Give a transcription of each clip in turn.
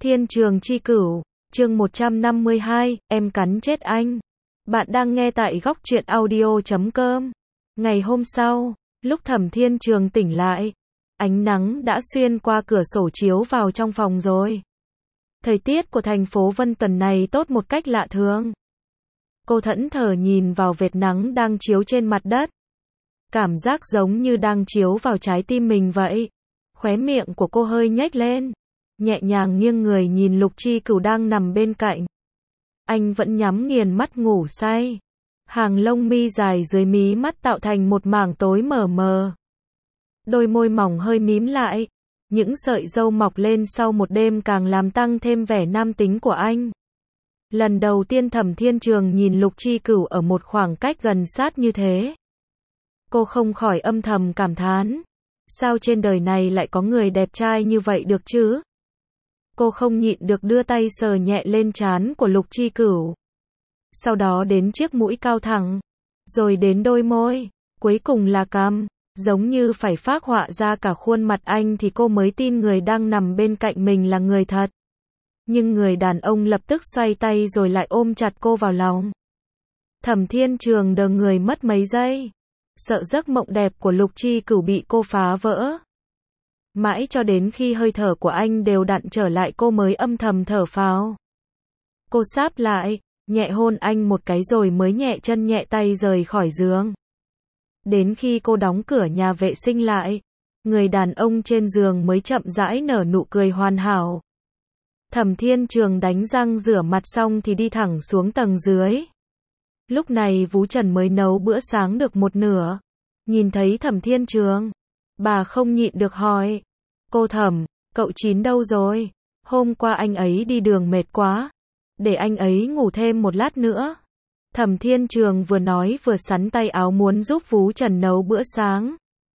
Thiên Trường Chi Cửu, chương 152, em cắn chết anh. Bạn đang nghe tại góc truyện audio.com. Ngày hôm sau, lúc Thẩm Thiên Trường tỉnh lại, ánh nắng đã xuyên qua cửa sổ chiếu vào trong phòng rồi. Thời tiết của thành phố Vân tuần này tốt một cách lạ thường. Cô thẫn thờ nhìn vào vệt nắng đang chiếu trên mặt đất. Cảm giác giống như đang chiếu vào trái tim mình vậy. Khóe miệng của cô hơi nhếch lên, nhẹ nhàng nghiêng người nhìn Lục Chi Cửu đang nằm bên cạnh. Anh vẫn nhắm nghiền mắt ngủ say. Hàng lông mi dài dưới mí mắt tạo thành một mảng tối mờ mờ. Đôi môi mỏng hơi mím lại, những sợi râu mọc lên sau một đêm càng làm tăng thêm vẻ nam tính của anh. Lần đầu tiên Thẩm Thiên Trường nhìn Lục Chi Cửu ở một khoảng cách gần sát như thế. Cô không khỏi âm thầm cảm thán. Sao trên đời này lại có người đẹp trai như vậy được chứ? Cô không nhịn được đưa tay sờ nhẹ lên trán của Lục Chi Cửu. Sau đó đến chiếc mũi cao thẳng. Rồi đến đôi môi. Cuối cùng là cằm. Giống như phải phác họa ra cả khuôn mặt anh thì cô mới tin người đang nằm bên cạnh mình là người thật. Nhưng người đàn ông lập tức xoay tay rồi lại ôm chặt cô vào lòng. Thẩm Thiên Trường đờ người mất mấy giây. Sợ giấc mộng đẹp của Lục Chi Cửu bị cô phá vỡ. Mãi cho đến khi hơi thở của anh đều đặn trở lại cô mới âm thầm thở phào. Cô sáp lại, nhẹ hôn anh một cái rồi mới nhẹ chân nhẹ tay rời khỏi giường. Đến khi cô đóng cửa nhà vệ sinh lại, người đàn ông trên giường mới chậm rãi nở nụ cười hoàn hảo. Thẩm Thiên Trường đánh răng rửa mặt xong thì đi thẳng xuống tầng dưới. Lúc này Vú Trần mới nấu bữa sáng được một nửa. Nhìn thấy Thẩm Thiên Trường, bà không nhịn được hỏi. Cô Thẩm, cậu Chín đâu rồi? Hôm qua anh ấy đi đường mệt quá. Để anh ấy ngủ thêm một lát nữa. Thẩm Thiên Trường vừa nói vừa xắn tay áo muốn giúp Vú Trần nấu bữa sáng.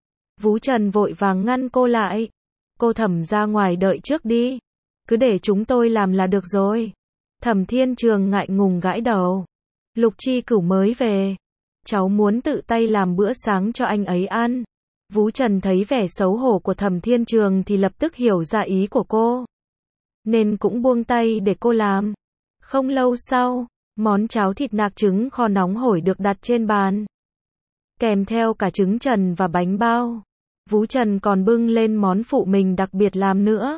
Vú Trần vội vàng ngăn cô lại. Cô Thẩm ra ngoài đợi trước đi. Cứ để chúng tôi làm là được rồi. Thẩm Thiên Trường ngại ngùng gãi đầu. Lục Chi Cửu mới về. Cháu muốn tự tay làm bữa sáng cho anh ấy ăn. Vú Trần thấy vẻ xấu hổ của Thẩm Thiên Trường thì lập tức hiểu ra ý của cô. Nên cũng buông tay để cô làm. Không lâu sau, món cháo thịt nạc trứng kho nóng hổi được đặt trên bàn. Kèm theo cả trứng trần và bánh bao. Vú Trần còn bưng lên món phụ mình đặc biệt làm nữa.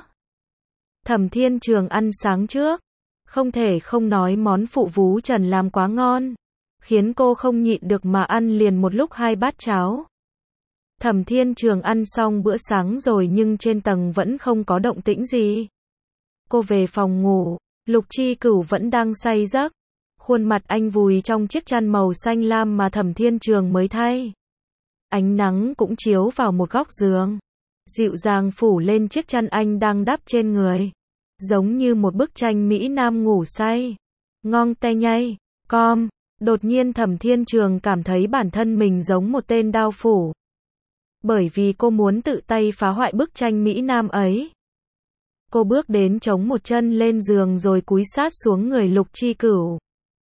Thẩm Thiên Trường ăn sáng trước. Không thể không nói món phụ Vú Trần làm quá ngon. Khiến cô không nhịn được mà ăn liền một lúc 2 bát cháo. Thẩm Thiên Trường ăn xong bữa sáng rồi nhưng trên tầng vẫn không có động tĩnh gì. Cô về phòng ngủ, Lục Chi Cửu vẫn đang say giấc. Khuôn mặt anh vùi trong chiếc chăn màu xanh lam mà Thẩm Thiên Trường mới thay. Ánh nắng cũng chiếu vào một góc giường. Dịu dàng phủ lên chiếc chăn anh đang đắp trên người. Giống như một bức tranh Mỹ Nam ngủ say. Ngong te nhay, com. Đột nhiên Thẩm Thiên Trường cảm thấy bản thân mình giống một tên đao phủ. Bởi vì cô muốn tự tay phá hoại bức tranh Mỹ Nam ấy. Cô bước đến chống một chân lên giường rồi cúi sát xuống người Lục Chi Cửu.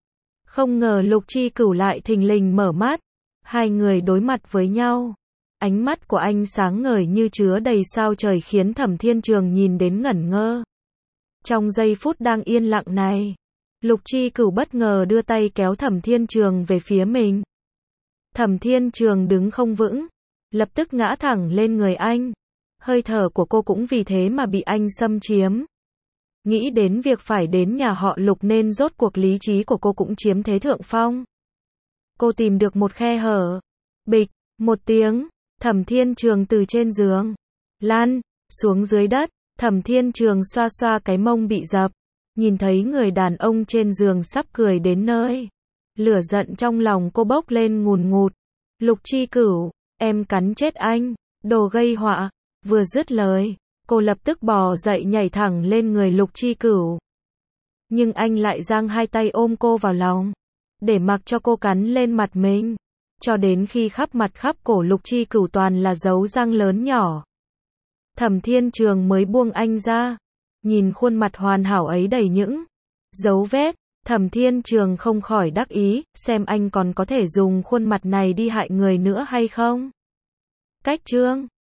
Không ngờ Lục Chi Cửu lại thình lình mở mắt. Hai người đối mặt với nhau. Ánh mắt của anh sáng ngời như chứa đầy sao trời khiến Thẩm Thiên Trường nhìn đến ngẩn ngơ. Trong giây phút đang yên lặng này, Lục Chi Cửu bất ngờ đưa tay kéo Thẩm Thiên Trường về phía mình. Thẩm Thiên Trường đứng không vững, lập tức ngã thẳng lên người anh. Hơi thở của cô cũng vì thế mà bị anh xâm chiếm. Nghĩ đến việc phải đến nhà họ Lục nên rốt cuộc lý trí của cô cũng chiếm thế thượng phong. Cô tìm được một khe hở. Bịch, một tiếng, Thẩm Thiên Trường từ trên giường lăn xuống dưới đất. Thẩm Thiên Trường xoa xoa cái mông bị dập. Nhìn thấy người đàn ông trên giường sắp cười đến nơi. Lửa giận trong lòng cô bốc lên ngùn ngụt. Lục Chi Cửu, em cắn chết anh, đồ gây họa. Vừa dứt lời, cô lập tức bò dậy nhảy thẳng lên người Lục Chi Cửu. Nhưng anh lại giang hai tay ôm cô vào lòng. Để mặc cho cô cắn lên mặt mình. Cho đến khi khắp mặt khắp cổ Lục Chi Cửu toàn là dấu răng lớn nhỏ. Thẩm Thiên Trường mới buông anh ra. Nhìn khuôn mặt hoàn hảo ấy đầy những dấu vết. Thẩm Thiên Trường không khỏi đắc ý. Xem anh còn có thể dùng khuôn mặt này đi hại người nữa hay không. Cách chương